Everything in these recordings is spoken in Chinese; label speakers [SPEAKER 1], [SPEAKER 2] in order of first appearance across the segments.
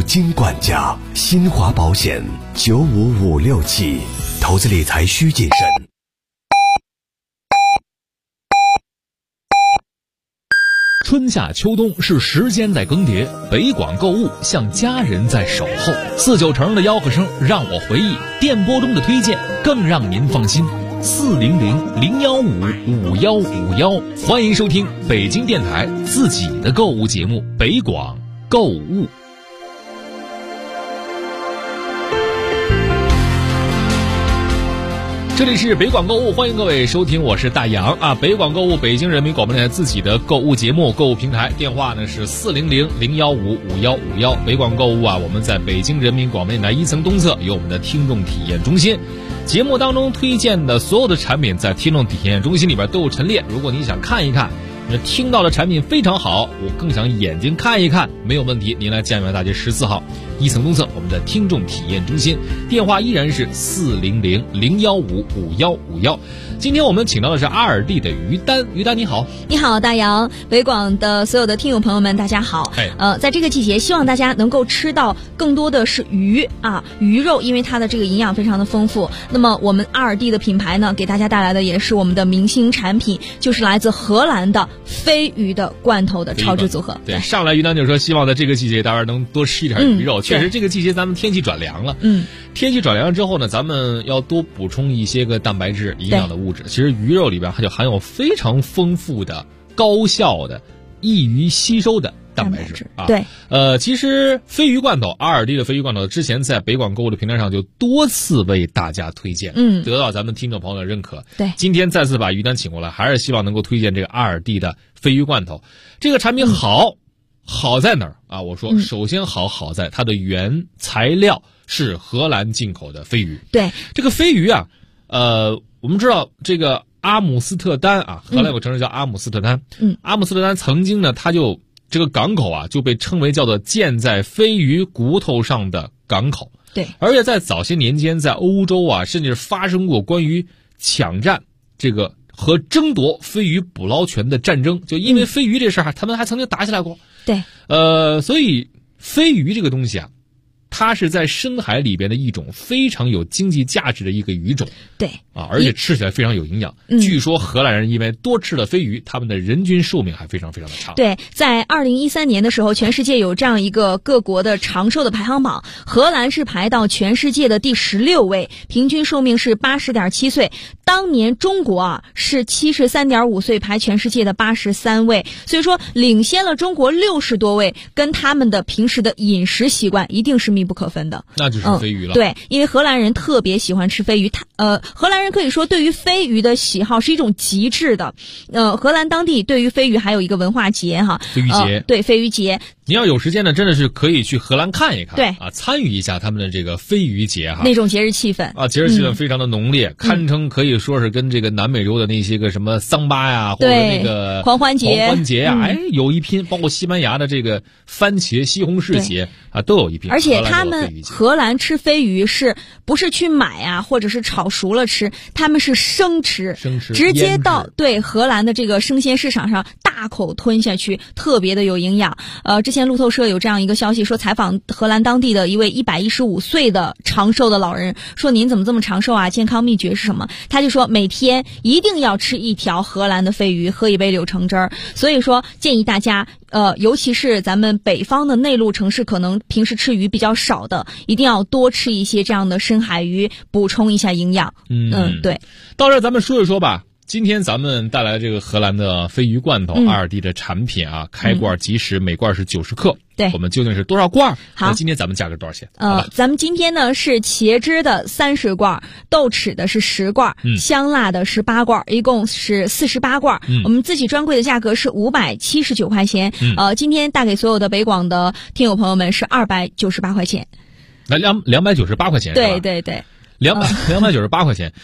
[SPEAKER 1] 金管家，新华保险95567，投资理财需谨慎。
[SPEAKER 2] 春夏秋冬是时间在更迭，北广购物像家人在守候。49成的吆喝声让我回忆，电波中的推荐更让您放心。400-015-5151，欢迎收听北京电台自己的购物节目《北广购物》。这里是北广购物，欢迎各位收听，我是大洋啊。北广购物，北京人民广播电台自己的购物节目、购物平台，电话呢是400-015-5151。北广购物啊，我们在北京人民广播电台1层东侧有我们的听众体验中心，节目当中推荐的所有的产品在听众体验中心里边都有陈列。如果你想看一看，听到的产品非常好，我更想眼睛看一看，没有问题，您来建源大街14号1层东侧我们的听众体验中心，电话依然是400-015-5151。今天我们请到的是阿尔蒂的于丹，于丹你好。
[SPEAKER 3] 你好大洋，北广的所有的听友朋友们大家好。在这个季节希望大家能够吃到更多的是鱼啊，鱼肉，因为它的这个营养非常的丰富。那么我们阿尔蒂的品牌呢，给大家带来的也是我们的明星产品，就是来自荷兰的飞鱼的罐头的超值组合。
[SPEAKER 2] 对，上来于丹就说希望在这个季节大家能多吃一点鱼肉。确实这个季节咱们天气转凉了，天气转凉之后呢，咱们要多补充一些个蛋白质营养的物质。其实鱼肉里边它就含有非常丰富的、高效的、易于吸收的蛋白质啊。
[SPEAKER 3] 对，
[SPEAKER 2] 其实飞鱼罐头，阿尔蒂的飞鱼罐头之前在北广购物的平台上就多次为大家推荐，得到咱们听众朋友的认可。
[SPEAKER 3] 对，
[SPEAKER 2] 今天再次把于丹请过来，还是希望能够推荐这个阿尔蒂的飞鱼罐头。这个产品好在哪儿啊？我说首先好在它的原材料是荷兰进口的飞鱼。
[SPEAKER 3] 对，
[SPEAKER 2] 这个飞鱼啊，我们知道这个阿姆斯特丹啊，荷兰有个城市叫阿姆斯特丹。阿姆斯特丹曾经呢，它就这个港口啊，就被称为叫做建在飞鱼骨头上的港口。
[SPEAKER 3] 对，
[SPEAKER 2] 而且在早些年间，在欧洲啊，甚至发生过关于抢占这个和争夺飞鱼捕捞权的战争。就因为飞鱼这事儿，他们还曾经打起来过。
[SPEAKER 3] 对，
[SPEAKER 2] 所以飞鱼这个东西啊，它是在深海里边的一种非常有经济价值的一个鱼种。
[SPEAKER 3] 对
[SPEAKER 2] 啊，而且吃起来非常有营养。据说荷兰人因为多吃了飞鱼，他们的人均寿命还非常非常的长。
[SPEAKER 3] 对，在2013年的时候，全世界有这样一个各国的长寿的排行榜，荷兰是排到全世界的第16位，平均寿命是80.7岁。当年中国啊是73.5岁，排全世界的83位，所以说领先了中国60多位，跟他们的平时的饮食习惯一定是密不可分的。
[SPEAKER 2] 那就是飞鱼了。
[SPEAKER 3] 对，因为荷兰人特别喜欢吃飞鱼，荷兰人可以说对于飞鱼的喜好是一种极致的。荷兰当地对于飞鱼还有一个文化节哈，
[SPEAKER 2] 飞鱼节。
[SPEAKER 3] 对，飞鱼节。
[SPEAKER 2] 你要有时间呢，真的是可以去荷兰看一看。
[SPEAKER 3] 对
[SPEAKER 2] 啊，参与一下他们的这个飞鱼节哈。
[SPEAKER 3] 那种节日气氛
[SPEAKER 2] 啊，节日气氛非常的浓烈，堪称可以说是跟这个南美洲的那些个什么桑巴呀，或者那个
[SPEAKER 3] 狂欢节
[SPEAKER 2] 呀，有一拼。包括西班牙的这个番茄西红柿节啊，都有一拼。
[SPEAKER 3] 而且他们荷兰吃飞鱼是不是去买啊，或者是炒熟了吃？他们是生吃，直接到荷兰的这个生鲜市场上大口吞下去，特别的有营养。之前路透社有这样一个消息说，采访荷兰当地的一位115岁的长寿的老人，说您怎么这么长寿啊？健康秘诀是什么？他就说每天一定要吃一条荷兰的飞鱼，喝一杯柳橙汁儿。所以说建议大家尤其是咱们北方的内陆城市，可能平时吃鱼比较少的，一定要多吃一些这样的深海鱼，补充一下营养。对。
[SPEAKER 2] 到这儿咱们说一说吧。今天咱们带来这个荷兰的飞鱼罐头，阿尔蒂的产品啊，开罐即食，每罐是90克。
[SPEAKER 3] 对，
[SPEAKER 2] 我们究竟是多少罐？
[SPEAKER 3] 好，
[SPEAKER 2] 那今天咱们价格多少钱？
[SPEAKER 3] 咱们今天呢是茄汁的30罐，豆豉的是10罐，香辣的是8罐，一共是48罐。我们自己专柜的价格是579块钱。今天带给所有的北广的听友朋友们是298块钱。
[SPEAKER 2] 那298块钱是吧？
[SPEAKER 3] 对对对。
[SPEAKER 2] 298块钱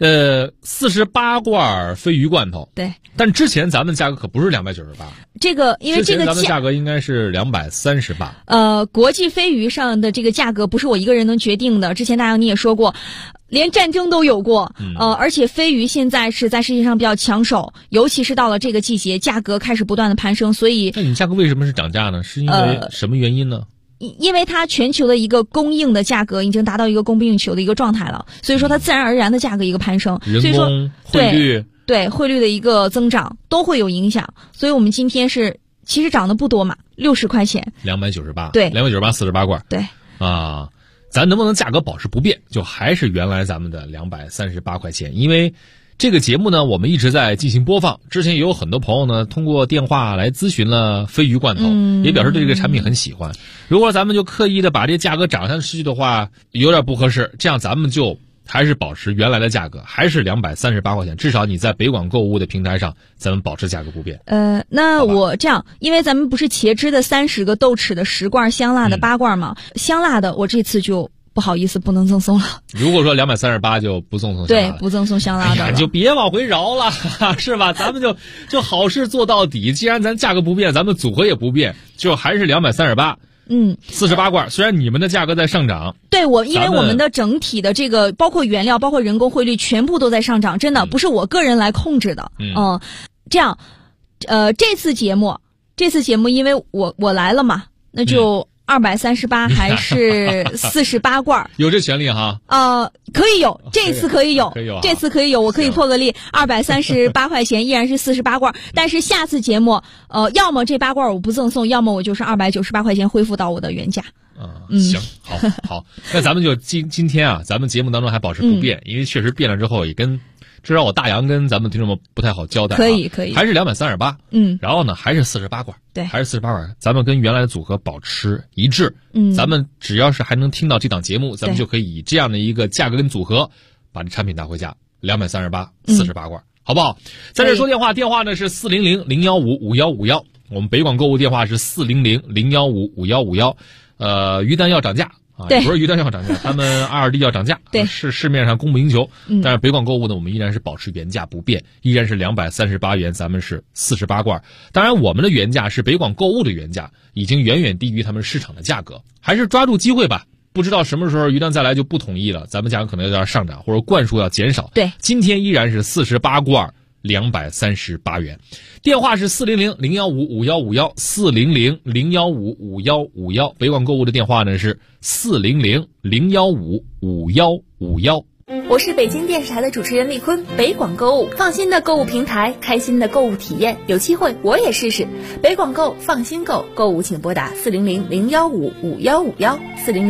[SPEAKER 2] ，48罐飞鱼罐头。
[SPEAKER 3] 对，
[SPEAKER 2] 但之前咱们价格可不是298，
[SPEAKER 3] 这个因为这个
[SPEAKER 2] 咱们价格应该是238。
[SPEAKER 3] 国际飞鱼上的这个价格不是我一个人能决定的。之前大洋你也说过，连战争都有过。而且飞鱼现在是在世界上比较抢手，尤其是到了这个季节，价格开始不断的攀升。所以，
[SPEAKER 2] 那你价格为什么是涨价呢？是因为什么原因呢？
[SPEAKER 3] 因为它全球的一个供应的价格已经达到一个供不应求的一个状态了，所以说它自然而然的价格一个攀升，所以说
[SPEAKER 2] 汇率
[SPEAKER 3] 对汇率的一个增长都会有影响。所以我们今天其实涨得不多嘛，60块钱
[SPEAKER 2] ，298，
[SPEAKER 3] 对
[SPEAKER 2] ，298 48罐，
[SPEAKER 3] 对
[SPEAKER 2] 啊，咱能不能价格保持不变，就还是原来咱们的238块钱？因为这个节目呢，我们一直在进行播放。之前也有很多朋友呢，通过电话来咨询了飞鱼罐头，也表示对这个产品很喜欢。如果咱们就刻意的把这价格涨下去的话，有点不合适。这样咱们就还是保持原来的价格，还是238块钱。至少你在北广购物的平台上，咱们保持价格不变。
[SPEAKER 3] 那我这样，因为咱们不是茄汁的30个豆豉的10罐，香辣的8罐吗？香辣的我这次就不好意思，不能赠送了。
[SPEAKER 2] 如果说238就不赠送香辣了，
[SPEAKER 3] 对，不赠送香辣的了。
[SPEAKER 2] 你就别往回绕了，是吧？咱们就好事做到底。既然咱价格不变，咱们组合也不变，就还是238。48罐，虽然你们的价格在上涨，
[SPEAKER 3] 对因为我们的整体的这个包括原料、包括人工汇率全部都在上涨，真的不是我个人来控制的。这样，这次节目因为我来了嘛，那就238还是48罐？
[SPEAKER 2] 有这权利哈？
[SPEAKER 3] 可以有，这次可以有，这次可以有，我可以破个例，238块钱依然是48罐，但是下次节目，要么这8罐我不赠送，要么我就是298块钱恢复到我的原价。
[SPEAKER 2] 行，好，那咱们就今天啊，咱们节目当中还保持不变，因为确实变了之后也跟。至少我大洋跟咱们听众们不太好交代，
[SPEAKER 3] 可以，
[SPEAKER 2] 还是238，然后呢还是48罐，
[SPEAKER 3] 对，
[SPEAKER 2] 还是48罐，咱们跟原来的组合保持一致，咱们只要是还能听到这档节目，咱们就可以以这样的一个价格跟组合把这产品拿回家，238 48罐，好不好？在这说电话，电话呢是400-015-5151，我们北广购物电话是400-015-5151，鱼蛋要涨价。
[SPEAKER 3] 对，
[SPEAKER 2] 不是鱼蛋要涨价，他们2.2D 要涨价，
[SPEAKER 3] 对，
[SPEAKER 2] 是市面上供不应求。但是北广购物呢，我们依然是保持原价不变，依然是238元，咱们是48罐。当然，我们的原价是北广购物的原价，已经远远低于他们市场的价格。还是抓住机会吧，不知道什么时候鱼蛋再来就不统一了，咱们价格可能有点上涨，或者罐数要减少。
[SPEAKER 3] 对，
[SPEAKER 2] 今天依然是48罐。238元，电话是400-015-5151 400-015-5151，北广购物的电话呢是400-015-5151。
[SPEAKER 4] 我是北京电视台的主持人丽坤，北广购物，放心的购物平台，开心的购物体验，有机会我也试试。北广购，放心购，购物请拨打400-015-5151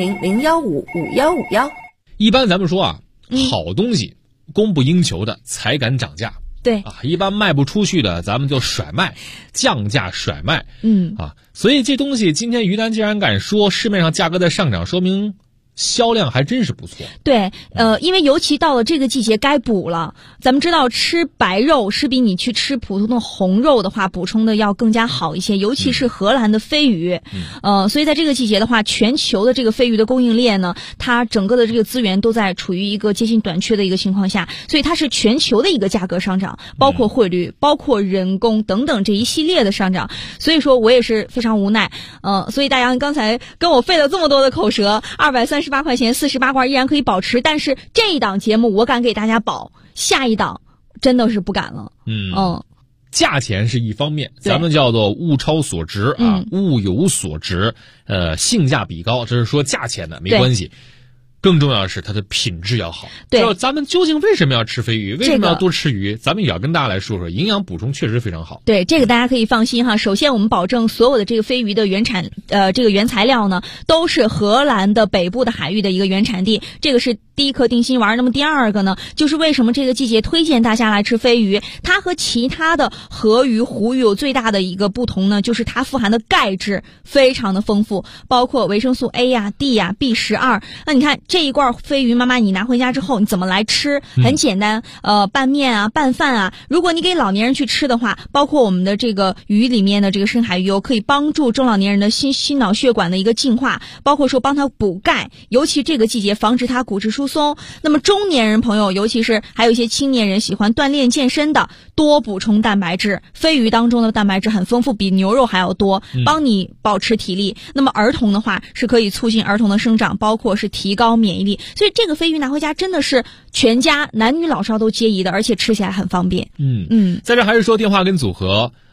[SPEAKER 4] 400-015-5151。
[SPEAKER 2] 一般咱们说啊，好东西供不应求的才敢涨价。
[SPEAKER 3] 对
[SPEAKER 2] 一般卖不出去的，咱们就甩卖，降价甩卖。所以这东西今天于丹既然敢说市面上价格在上涨，说明销量还真是不错。
[SPEAKER 3] 对，因为尤其到了这个季节该补了。咱们知道吃白肉是比你去吃普通的红肉的话补充的要更加好一些，尤其是荷兰的飞鱼。所以在这个季节的话，全球的这个飞鱼的供应链呢，它整个的这个资源都在处于一个接近短缺的一个情况下，所以它是全球的一个价格上涨，包括汇率，包括人工等等这一系列的上涨。所以说我也是非常无奈。所以大洋刚才跟我费了这么多的口舌，238块钱48罐依然可以保持，但是这一档节目我敢给大家保，下一档真的是不敢了。
[SPEAKER 2] 价钱是一方面，咱们叫做物超所值啊，物有所值，性价比高，这是说价钱的，没关系。更重要的是它的品质要好。
[SPEAKER 3] 对，
[SPEAKER 2] 咱们究竟为什么要吃飞鱼？为什么要多吃鱼？咱们也要跟大家来说说，营养补充确实非常好。
[SPEAKER 3] 对，这个大家可以放心哈。首先，我们保证所有的这个飞鱼的原产，这个原材料呢，都是荷兰的北部的海域的一个原产地，这个是第一颗定心丸。那么第二个呢，就是为什么这个季节推荐大家来吃飞鱼？它和其他的河鱼、湖鱼有最大的一个不同呢，就是它富含的钙质非常的丰富，包括维生素 A 呀、D 呀、B12。那你看这一罐飞鱼，妈妈你拿回家之后你怎么来吃？很简单，拌面啊、拌饭啊。如果你给老年人去吃的话，包括我们的这个鱼里面的这个深海鱼油，可以帮助中老年人的心脑血管的一个净化，包括说帮他补钙，尤其这个季节防止他骨质疏松。那么中年人朋友，尤其是还有一些青年人喜欢锻炼健身的，多补充蛋白质。飞鱼当中的蛋白质很丰富，比牛肉还要多，帮你保持体力。那么儿童的话是可以促进儿童的生长，包括是提高免疫力。所以这个飞鱼拿回家真的是全家男女老少都皆宜的，而且吃起来很方便。
[SPEAKER 2] 在这还是说电话跟组合。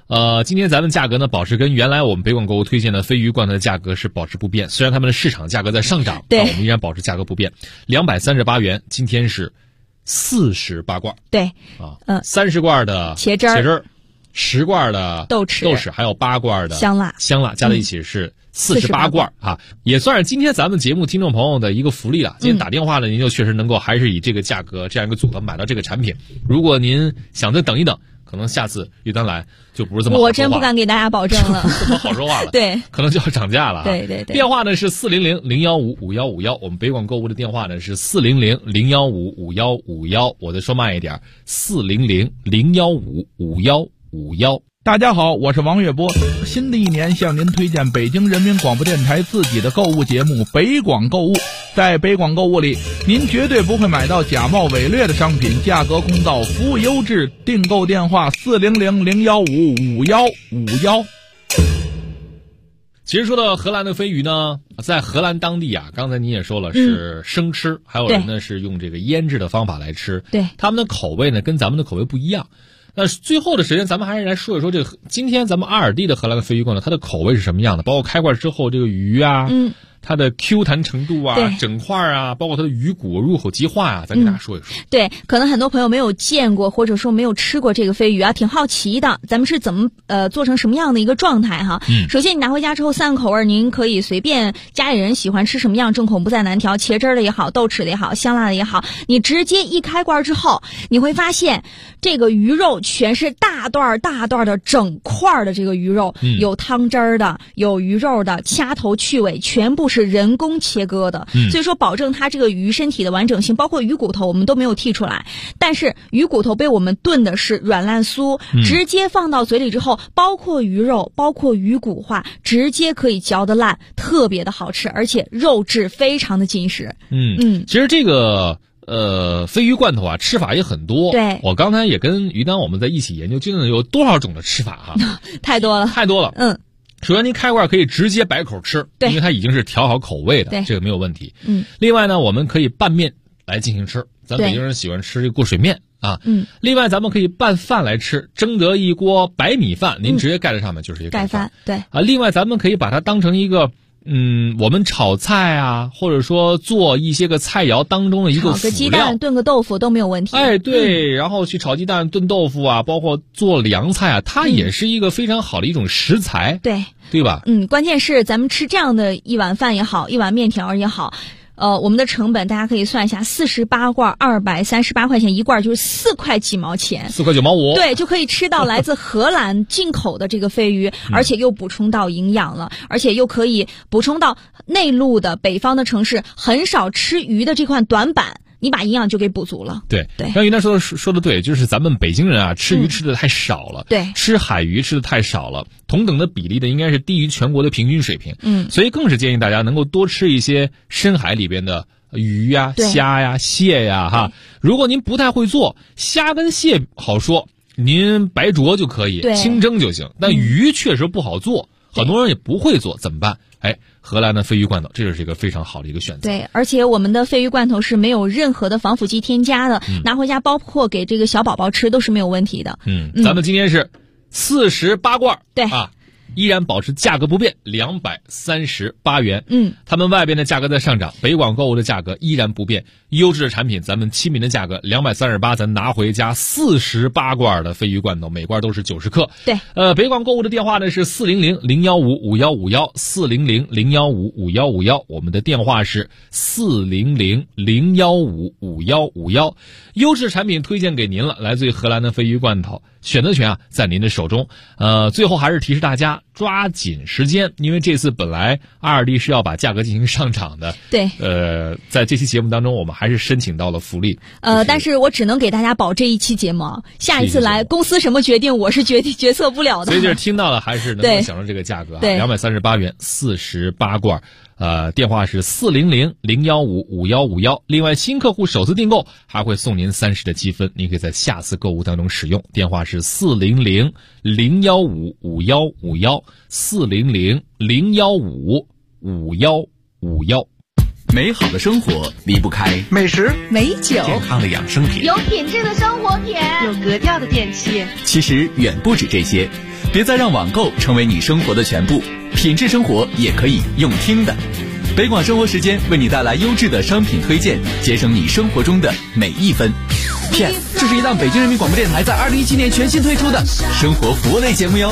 [SPEAKER 2] 今天咱们价格呢保持跟原来我们北广购物推荐的鲱鱼罐头的价格是保持不变，虽然他们的市场价格在上涨，
[SPEAKER 3] 对，
[SPEAKER 2] 我们依然保持价格不变，238元，今天是48罐，
[SPEAKER 3] 对
[SPEAKER 2] ，30罐的
[SPEAKER 3] 茄汁儿
[SPEAKER 2] ，10罐的
[SPEAKER 3] 豆豉，
[SPEAKER 2] 还有8罐的
[SPEAKER 3] 香辣
[SPEAKER 2] 加在一起是48罐啊，也算是今天咱们节目听众朋友的一个福利了。今天打电话呢，您就确实能够还是以这个价格这样一个组合买到这个产品。如果您想再等一等，可能下次于丹来就不是这么好说话，
[SPEAKER 3] 我真不敢给大家保证了，
[SPEAKER 2] 这么好说话了，
[SPEAKER 3] 对，
[SPEAKER 2] 可能就要涨价了。
[SPEAKER 3] 对对对，
[SPEAKER 2] 电话呢是400-015-5151，我们北广购物的电话呢是400-015-5151，我再说慢一点，400-015-5151。
[SPEAKER 5] 大家好，我是王月波。新的一年向您推荐北京人民广播电台自己的购物节目北广购物。在北广购物里，您绝对不会买到假冒伪劣的商品，价格公道，服务优质。订购电话400-015-5151。
[SPEAKER 2] 其实说到荷兰的鲱鱼呢，在荷兰当地啊，刚才您也说了是生吃，还有人呢是用这个腌制的方法来吃，
[SPEAKER 3] 对，他
[SPEAKER 2] 们的口味呢跟咱们的口味不一样。那最后的时间，咱们还是来说一说这个今天咱们阿尔蒂的荷兰的鲱鱼罐头，它的口味是什么样的？包括开罐之后这个鱼啊，它的 Q 弹程度啊，整块啊，包括它的鱼骨入口即化啊，咱给大家说一说。
[SPEAKER 3] 对，可能很多朋友没有见过，或者说没有吃过这个鲱鱼啊，挺好奇的。咱们是怎么做成什么样的一个状态哈？首先你拿回家之后，3个口味您可以随便家里人喜欢吃什么样，正口不再难调，茄汁的也好，豆豉的也好，香辣的也好，你直接一开罐之后，你会发现这个鱼肉全是大段的整块的这个鱼肉，有汤汁的，有鱼肉的，掐头去尾，全部是人工切割的，所以说保证它这个鱼身体的完整性，包括鱼骨头我们都没有剔出来，但是鱼骨头被我们炖的是软烂酥，直接放到嘴里之后，包括鱼肉，包括鱼骨化，直接可以嚼得烂，特别的好吃，而且肉质非常的紧实。
[SPEAKER 2] 其实这个鲱鱼罐头啊，吃法也很多。
[SPEAKER 3] 对，
[SPEAKER 2] 我刚才也跟于丹我们在一起研究，究竟有多少种的吃法哈？
[SPEAKER 3] 太多了。
[SPEAKER 2] 首先您开罐可以直接白口吃，因为它已经是调好口味的，这个没有问题。另外呢，我们可以拌面来进行吃，咱北京人喜欢吃这个过水面啊。另外咱们可以拌饭来吃，蒸得一锅白米饭，您直接盖在上面就是一个
[SPEAKER 3] 盖饭。对
[SPEAKER 2] 啊，另外咱们可以把它当成一个我们炒菜啊，或者说做一些个菜肴当中的一个辅料，
[SPEAKER 3] 炒个鸡蛋炖个豆腐都没有问题。
[SPEAKER 2] 对，然后去炒鸡蛋炖豆腐啊，包括做凉菜啊，它也是一个非常好的一种食材，对吧？
[SPEAKER 3] 关键是咱们吃这样的一碗饭也好，一碗面条也好，我们的成本大家可以算一下，48罐238块钱一罐，就是4块几毛钱
[SPEAKER 2] ，4块9毛5，
[SPEAKER 3] 对，就可以吃到来自荷兰进口的这个鲱鱼，而且又补充到营养了，而且又可以补充到内陆的北方的城市很少吃鱼的这块短板。你把营养就给补足了。
[SPEAKER 2] 对，刚于丹说的对，就是咱们北京人啊，吃鱼吃的太少了，吃海鱼吃的太少了，同等的比例的应该是低于全国的平均水平。所以更是建议大家能够多吃一些深海里边的鱼呀、虾呀、蟹呀哈。如果您不太会做，虾跟蟹好说，您白灼就可以，清蒸就行。但鱼确实不好做，很多人也不会做，怎么办？荷兰的鲱鱼罐头，这就是一个非常好的一个选择。
[SPEAKER 3] 对，而且我们的鲱鱼罐头是没有任何的防腐剂添加的，拿回家包括给这个小宝宝吃都是没有问题的。
[SPEAKER 2] 咱们今天是48罐，
[SPEAKER 3] 对
[SPEAKER 2] 啊，依然保持价格不变，238元。他们外边的价格在上涨，北广购物的价格依然不变。优质的产品，咱们亲民的价格238，咱拿回家48罐的鲱鱼罐头，每罐都是90克。
[SPEAKER 3] 对，
[SPEAKER 2] 北广购物的电话呢是400-015-5151，400-015-5151，我们的电话是400-015-5151。优质产品推荐给您了，来自于荷兰的鲱鱼罐头，选择权啊在您的手中。最后还是提示大家抓紧时间，因为这次本来阿尔蒂是要把价格进行上涨的。
[SPEAKER 3] 对，
[SPEAKER 2] 在这期节目当中，我们还是申请到了福利。
[SPEAKER 3] 但是我只能给大家保这一期节目，下一次来公司什么决定，我是决策不了的。
[SPEAKER 2] 所以就是听到了，还是能够享受这个价格啊，238元48罐。电话是400-015-5151。另外，新客户首次订购还会送您30的积分，您可以在下次购物当中使用。电话是400-015-5151，400-015-5151。
[SPEAKER 1] 美好的生活离不开
[SPEAKER 6] 美食、
[SPEAKER 7] 美酒、
[SPEAKER 1] 健康的养生品、
[SPEAKER 8] 有品质的生活品、
[SPEAKER 7] 有格调的电器。
[SPEAKER 1] 其实远不止这些，别再让网购成为你生活的全部，品质生活也可以用听的。北广生活时间为你带来优质的商品推荐，节省你生活中的每一分。PS， 这是一档北京人民广播电台在2017年全新推出的生活服务类节目哟。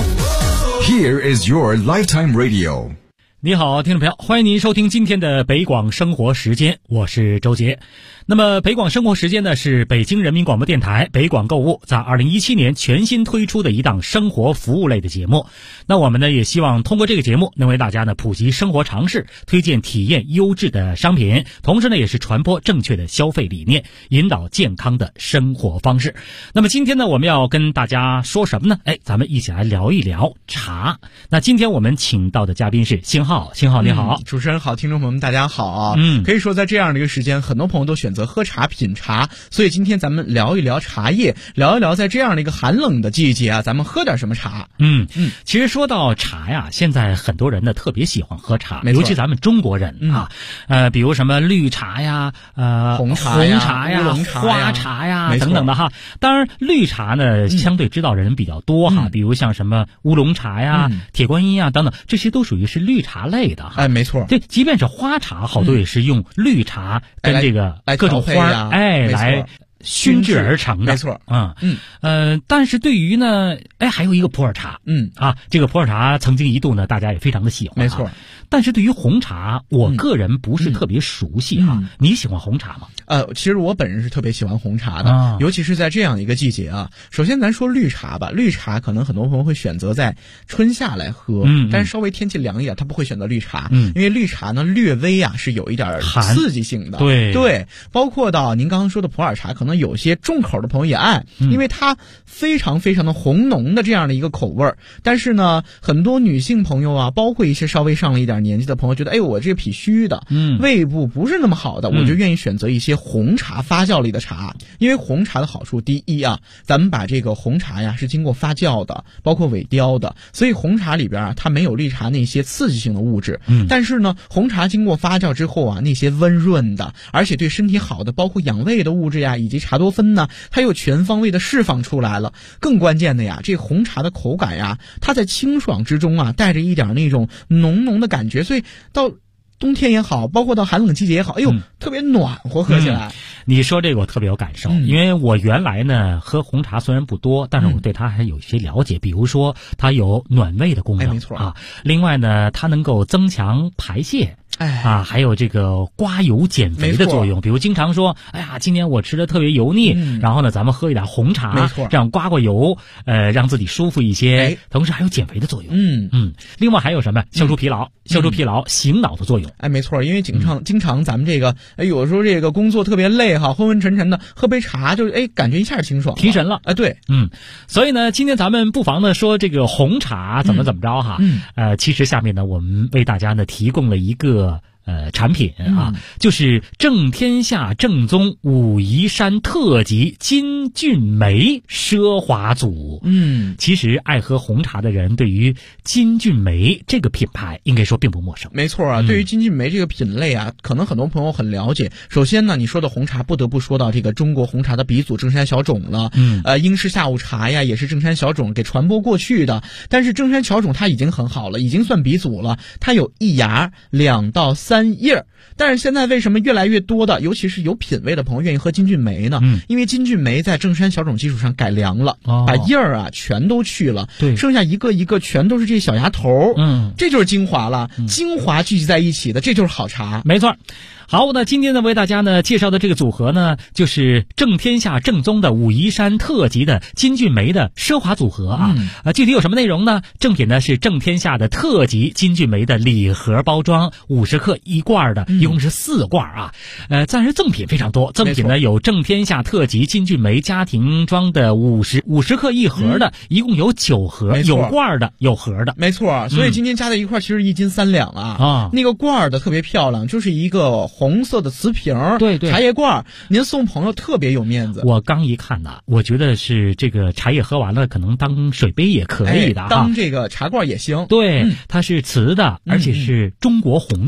[SPEAKER 9] Here is your lifetime radio。
[SPEAKER 10] 你好，听众朋友，欢迎您收听今天的北广生活时间，我是周杰。那么北广生活时间呢，是北京人民广播电台北广购物在2017年全新推出的一档生活服务类的节目。那我们呢也希望通过这个节目能为大家呢普及生活常识，推荐体验优质的商品，同时呢也是传播正确的消费理念，引导健康的生活方式。那么今天呢我们要跟大家说什么呢？咱们一起来聊一聊茶。那今天我们请到的嘉宾是星浩你好。
[SPEAKER 6] 主持人好，听众朋友们大家好啊。可以说在这样的一个时间，很多朋友都选择喝茶品茶，所以今天咱们聊一聊茶叶，聊一聊在这样的一个寒冷的季节啊，咱们喝点什么茶。
[SPEAKER 10] 其实说到茶呀，现在很多人呢特别喜欢喝茶，
[SPEAKER 6] 尤
[SPEAKER 10] 其咱们中国人啊，比如什么绿茶呀、
[SPEAKER 6] 红茶呀、乌龙茶呀、
[SPEAKER 10] 花茶呀等等的哈。当然绿茶呢相对知道的人比较多哈，比如像什么乌龙茶呀、铁观音呀等等，这些都属于是绿茶类的哈。
[SPEAKER 6] 没错。
[SPEAKER 10] 对，即便是花茶，好多也是用绿茶跟这个各种花来熏制而成的。
[SPEAKER 6] 没错。
[SPEAKER 10] 但是对于呢还有一个普洱茶。这个普洱茶曾经一度呢大家也非常的喜欢。
[SPEAKER 6] 没错。
[SPEAKER 10] 但是对于红茶，我个人不是特别熟悉哈。你喜欢红茶吗？
[SPEAKER 6] 其实我本人是特别喜欢红茶的，尤其是在这样一个季节啊。首先咱说绿茶吧，绿茶可能很多朋友会选择在春夏来喝，但是稍微天气凉一点，他不会选择绿茶，因为绿茶呢略微是有一点刺激性的。对，包括到您刚刚说的普洱茶，可能有些重口的朋友也爱，因为它非常非常的红浓的这样的一个口味儿。但是呢，很多女性朋友啊，包括一些稍微上了一点年纪的朋友，觉得我这脾虚的，胃部不是那么好的，我就愿意选择一些红茶发酵类的茶。因为红茶的好处，第一啊，咱们把这个红茶呀是经过发酵的，包括萎凋的，所以红茶里边它没有绿茶那些刺激性的物质。但是呢，红茶经过发酵之后啊，那些温润的，而且对身体好的，包括养胃的物质呀，以及茶多酚呢，它又全方位的释放出来了。更关键的呀，这红茶的口感呀，它在清爽之中啊，带着一点那种浓浓的感觉，所以到冬天也好，包括到寒冷季节也好，特别暖和，喝起来。
[SPEAKER 10] 你说这个我特别有感受，因为我原来呢喝红茶虽然不多，但是我对它还有一些了解。比如说它有暖胃的功能，
[SPEAKER 6] 没错
[SPEAKER 10] 啊。另外呢，它能够增强排泄。还有这个刮油减肥的作用。比如经常说，今年我吃的特别油腻，然后呢，咱们喝一点红茶，
[SPEAKER 6] 没错，
[SPEAKER 10] 这样刮过油，让自己舒服一些，同时还有减肥的作用。另外还有什么？消除疲劳，醒脑的作用。
[SPEAKER 6] 没错，因为经常咱们这个，有时候这个工作特别累哈，昏昏沉沉的，喝杯茶就感觉一下清爽了，
[SPEAKER 10] 提神了。
[SPEAKER 6] 对，
[SPEAKER 10] 所以呢，今天咱们不妨呢说这个红茶怎么着哈。其实下面呢，我们为大家呢提供了一个产品啊，就是正天下正宗武夷山特级金骏眉奢华组。其实爱喝红茶的人对于金骏眉这个品牌应该说并不陌生。
[SPEAKER 6] 没错啊，对于金骏眉这个品类啊，可能很多朋友很了解。首先呢，你说的红茶不得不说到这个中国红茶的鼻祖正山小种了。英式下午茶呀，也是正山小种给传播过去的。但是正山小种它已经很好了，已经算鼻祖了，它有1芽2到3叶。但是现在为什么越来越多的，尤其是有品位的朋友愿意喝金骏眉呢？因为金骏眉在正山小种基础上改良了，把叶儿全都去了，剩下一个一个全都是这小芽头。这就是精华了，精华聚集在一起的，这就是好茶。
[SPEAKER 10] 没错。好，那今天呢为大家呢介绍的这个组合呢，就是正天下正宗的武夷山特级的金骏眉的奢华组合啊。具体有什么内容呢？正品呢是正天下的特级金骏眉的礼盒包装，50克1罐的，一共是4罐啊。暂时赠品非常多，赠品呢有正天下特级金骏眉家庭装的50克1盒的，一共有9盒，有罐的有盒的。
[SPEAKER 6] 没错，所以今天加在一块其实1斤3两啊。那个罐的特别漂亮，就是一个红色的瓷瓶，
[SPEAKER 10] 对，
[SPEAKER 6] 茶叶罐，您送朋友特别有面子。
[SPEAKER 10] 我刚一看呢，我觉得是这个茶叶喝完了，可能当水杯也可以的，
[SPEAKER 6] 当这个茶罐也行。
[SPEAKER 10] 对，它是瓷的，而且是中国红色，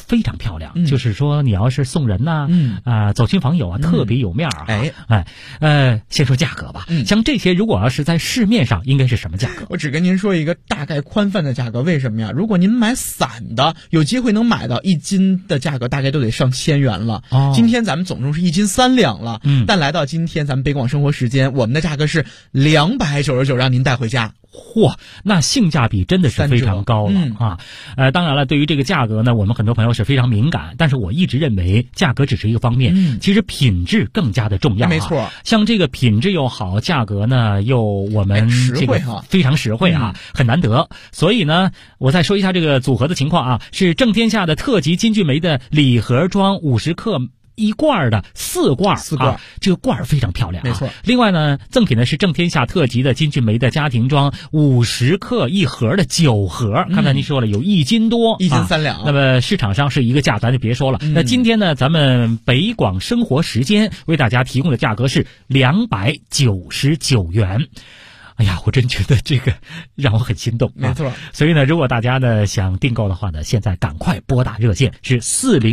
[SPEAKER 10] 非常漂亮，就是说你要是送人呐，走亲访友啊，特别有面儿啊。先说价格吧，像这些如果要是在市面上应该是什么价格？
[SPEAKER 6] 我只跟您说一个大概宽泛的价格，为什么呀？如果您买散的，有机会能买到1斤的价格大概都得上1000元了。今天咱们总重是1斤3两了，但来到今天咱们北广生活时间，我们的价格是299，让您带回家。
[SPEAKER 10] 嚯，那性价比真的是非常高了啊！当然了，对于这个价格呢，我们很多朋友是非常敏感，但是我一直认为价格只是一个方面，其实品质更加的重要。
[SPEAKER 6] 没错，
[SPEAKER 10] 像这个品质又好，价格呢又我们这个非常实惠啊，很难得。所以呢，我再说一下这个组合的情况啊，是正天下的特级金骏眉的礼盒装50克。1罐的4罐啊，这个罐非常漂亮，
[SPEAKER 6] 没错。
[SPEAKER 10] 另外呢，赠品呢是正天下特级的金骏眉的家庭装50克1盒的9盒。刚才您说了有1斤多
[SPEAKER 6] ，1斤3两。
[SPEAKER 10] 那么市场上是一个价，咱就别说了。那今天呢，咱们北广生活时间为大家提供的价格是299元。哎呀，我真觉得这个让我很心动，
[SPEAKER 6] 没错。
[SPEAKER 10] 所以呢，如果大家呢想订购的话呢，现在赶快拨打热线是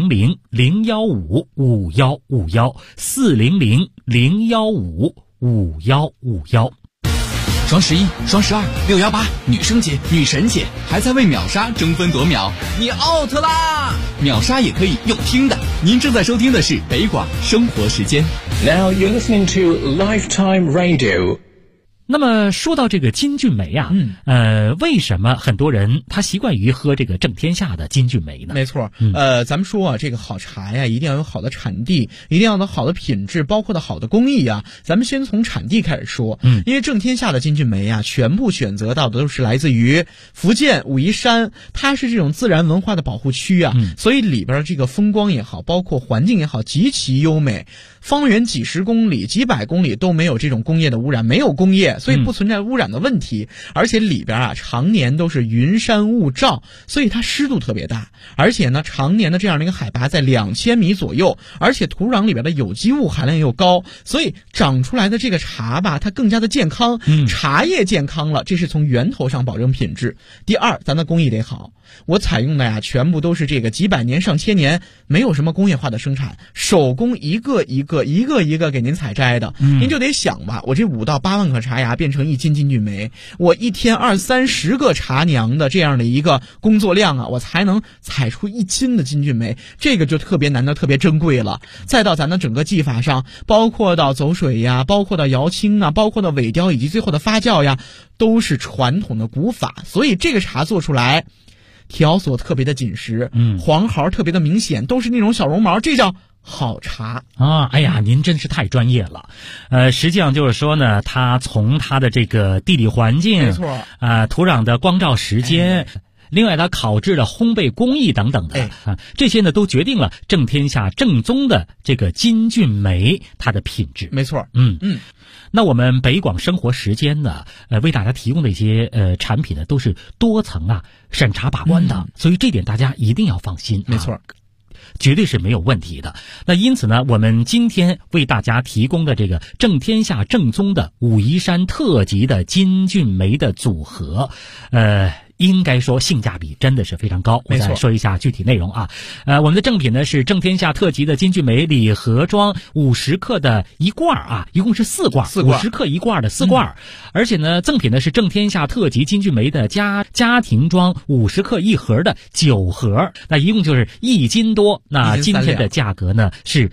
[SPEAKER 10] 400-015-5151，400-015-5151。
[SPEAKER 1] 双11、双12、618，女生节、女神节，还在为秒杀争分夺秒，你 out 啦！秒杀也可以用听的。您正在收听的是北广生活时间。
[SPEAKER 7] Now you're listening to Lifetime Radio。
[SPEAKER 10] 那么说到这个金骏眉啊，为什么很多人他习惯于喝这个正天下的金骏眉呢？
[SPEAKER 6] 没错，咱们说啊，这个好茶呀，一定要有好的产地，一定要有好的品质，包括的好的工艺啊。咱们先从产地开始说，因为正天下的金骏眉啊，全部选择到的都是来自于福建武夷山，它是这种自然文化的保护区啊，所以里边这个风光也好，包括环境也好，极其优美。方圆几十公里、几百公里都没有这种工业的污染，没有工业，所以不存在污染的问题。而且里边啊，常年都是云山雾罩，所以它湿度特别大。而且呢，常年的这样的一个海拔在2000米左右，而且土壤里边的有机物含量又高，所以长出来的这个茶吧，它更加的健康。茶叶健康了，这是从源头上保证品质。第二，咱的工艺得好。我采用的呀，全部都是这个几百年、上千年，没有什么工业化的生产，手工一个一个给您采摘的。您就得想吧，我这5到8万颗茶芽变成1斤金骏眉，我一天20-30个茶娘的这样的一个工作量啊，我才能采出1斤的金骏眉，这个就特别难得、特别珍贵了。再到咱的整个技法上，包括到走水呀，包括到摇青啊，包括到萎凋以及最后的发酵呀，都是传统的古法，所以这个茶做出来条索特别的紧实，黄毫特别的明显，都是那种小绒毛，这叫好茶
[SPEAKER 10] 啊！哎呀，您真是太专业了。实际上就是说呢，它从它的这个地理环境，
[SPEAKER 6] 没错，
[SPEAKER 10] 土壤的光照时间。另外，它烤制的烘焙工艺等等的这些呢，都决定了正天下正宗的这个金骏眉它的品质。
[SPEAKER 6] 没错，
[SPEAKER 10] 那我们北广生活时间呢，为大家提供的一些产品呢，都是多层审查把关的，所以这点大家一定要放心。
[SPEAKER 6] 没错。
[SPEAKER 10] 绝对是没有问题的。那因此呢，我们今天为大家提供的这个正天下正宗的武夷山特级的金骏眉的组合，应该说性价比真的是非常高。我再说一下具体内容啊。我们的正品呢是正天下特级的金骏眉礼盒装50克的1罐啊，一共是4罐，50克1罐的4罐。而且呢，赠品呢是正天下特级金骏眉的家庭装50克1盒的9盒，那一共就是1斤多。那今天的价格呢是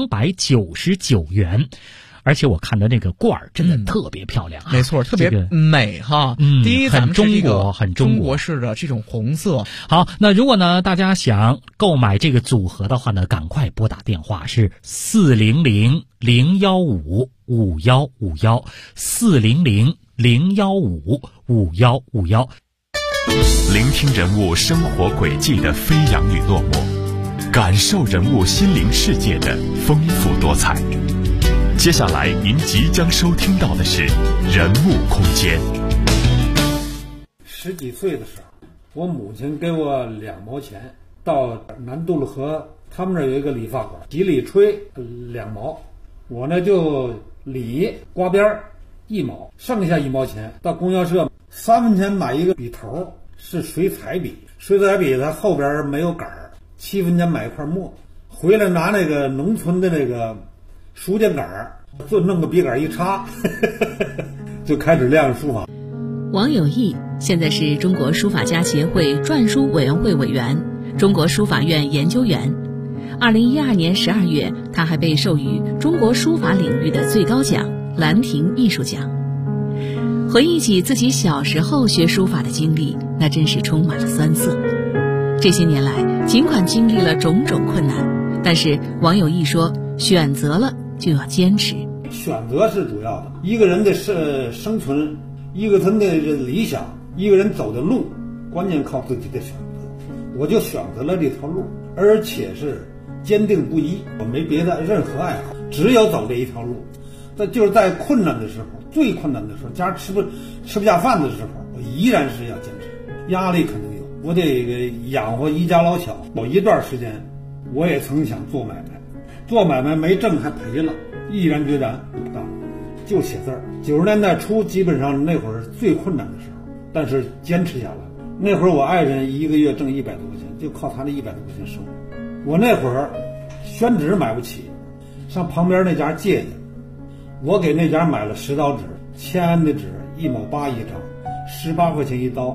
[SPEAKER 10] 299元。而且我看的那个罐儿真的特别漂亮
[SPEAKER 6] 没错，特别美哈。第一，咱们是这个很中国式的这种红色。
[SPEAKER 10] 好，那如果呢大家想购买这个组合的话呢，赶快拨打电话是400-015-5151，400-015-5151。
[SPEAKER 9] 聆听人物生活轨迹的飞扬与落寞，感受人物心灵世界的丰富多彩。接下来您即将收听到的是人物空间。
[SPEAKER 8] 10几岁的时候，我母亲给我2毛钱，到南渡了河，他们那儿有一个理发馆，几里吹2毛，我呢就理刮边1毛，剩下1毛钱到供销社3分钱买一个笔头，是水彩笔，水彩笔它后边没有杆儿， 7分钱买一块墨，回来拿那个农村的那个书架杆就弄个笔杆一插就开始练书法。
[SPEAKER 11] 王有义现在是中国书法家协会篆书委员会委员、中国书法院研究员。2012年12月，他还被授予中国书法领域的最高奖兰亭艺术奖。回忆起自己小时候学书法的经历，那真是充满了酸涩。这些年来，尽管经历了种种困难，但是王有义说，选择了就要坚持。
[SPEAKER 8] 选择是主要的，一个人的生存，一个人的理想，一个人走的路，关键靠自己的选择。我就选择了这条路，而且是坚定不移，我没别的任何爱好，只有走这一条路。这就是在困难的时候，最困难的时候，家吃不下饭的时候，我依然是要坚持。压力肯定有，我得养活一家老小。有一段时间，我也曾想做买卖，做买卖没挣还赔了，毅然决然不干，就写字儿。90年代初，基本上那会儿最困难的时候，但是坚持下来。那会儿我爱人一个月挣100多块钱，就靠他那100多块钱生活。我那会儿宣纸买不起，上旁边那家借去。我给那家买了10刀纸，签安的纸1毛8一张，18块钱一刀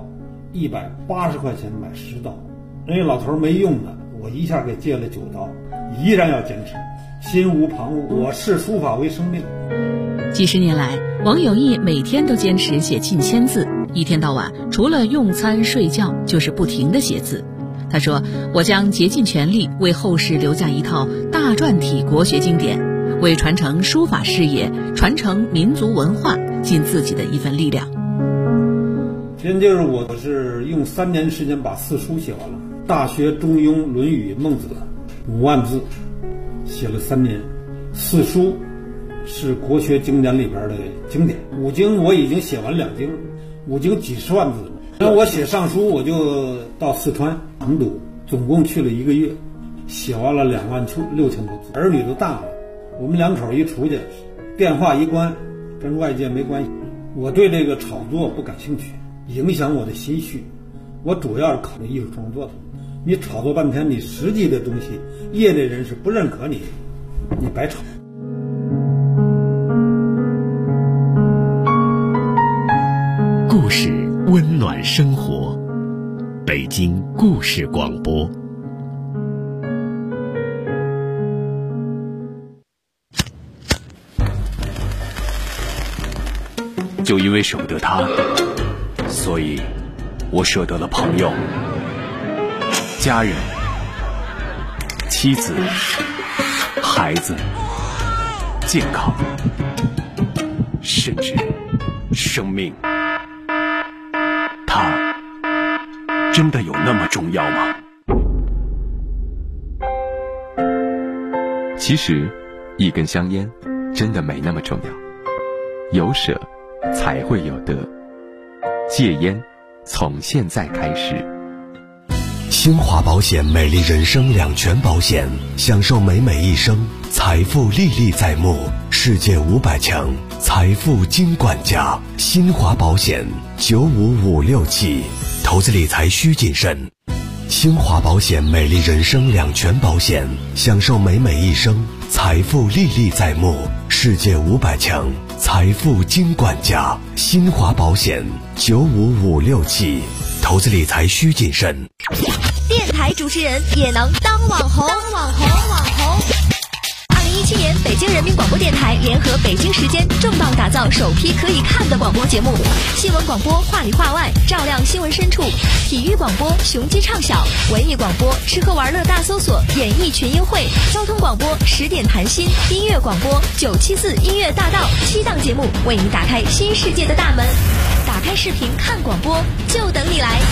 [SPEAKER 8] ，180块钱买10刀。人家老头没用的，我一下给借了9刀，依然要坚持，心无旁骛。我视书法为生命。
[SPEAKER 11] 几十年来，王有义每天都坚持写近1000字，一天到晚除了用餐睡觉，就是不停地写字。他说：“我将竭尽全力为后世留下一套大篆体国学经典，为传承书法事业、传承民族文化尽自己的一份力量。”
[SPEAKER 8] 现就是我是用3年时间把4书写完了，《大学》《中庸》《论语》《孟子》5万字，写了3年。4书是国学经典里边的经典，5经我已经写完2经，5经几十万字了。那我写上书，我就到四川成都，总共去了1个月，写完了26000多字。儿女都大了，我们2口一出去，电话一关，跟外界没关系。我对这个炒作不感兴趣，影响我的心绪。我主要是考虑艺术创作的。你炒作半天，你实际的东西，业内人士不认可你，你白炒。
[SPEAKER 12] 故事温暖生活，北京故事广播。
[SPEAKER 13] 就因为舍不得他，所以我舍得了朋友、家人、妻子、孩子、健康，甚至生命。他真的有那么重要吗？
[SPEAKER 14] 其实一根香烟真的没那么重要，有舍才会有得。戒烟从现在开始。
[SPEAKER 12] 新华保险美丽人生2全保险，享受美美一生，财富历历在目，世界500强财富金管家。新华保险95567，投资理财需谨慎。新华保险美丽人生2全保险，享受美美一生，财富历历在目，世界500强财富金管家。新华保险95567，投资理财需谨慎。
[SPEAKER 15] 电台主持人也能当网红。2017年，北京人民广播电台联合北京时间重磅打造首批可以看的广播节目。新闻广播话里话外，照亮新闻深处；体育广播雄鸡唱晓；文艺广播吃喝玩乐大搜索，演艺群英会；交通广播10点谈心；音乐广播974音乐大道。7档节目为你打开新世界的大门。打开视频看广播，就等你来。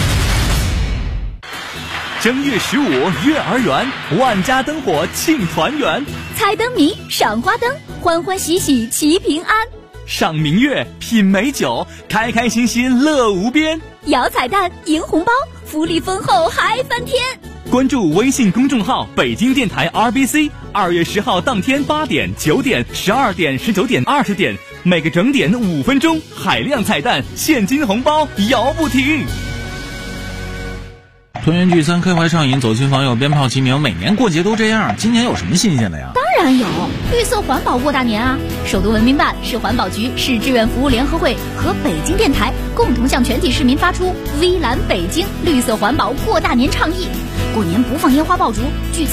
[SPEAKER 1] 正月15月儿圆，万家灯火庆团圆，
[SPEAKER 15] 猜灯谜，赏花灯，欢欢喜喜齐平安。
[SPEAKER 1] 赏明月，品美酒，开开心心乐无边。
[SPEAKER 15] 摇彩蛋，赢红包，福利丰厚还翻天。
[SPEAKER 1] 关注微信公众号北京电台 RBC，2月10号当天8点、9点、12点、19点、20点，每个整点5分钟，海量彩蛋，现金红包摇不停。
[SPEAKER 16] 团圆聚餐，开怀畅饮，走亲访友，鞭炮齐鸣，每年过节都这样，今年有什么新鲜的呀？
[SPEAKER 15] 当然有，绿色环保过大年啊！首都文明办、市环保局、市志愿服务联合会和北京电台共同向全体市民发出“微蓝北京绿色环保过大年”倡议。过年不放烟花爆竹，聚餐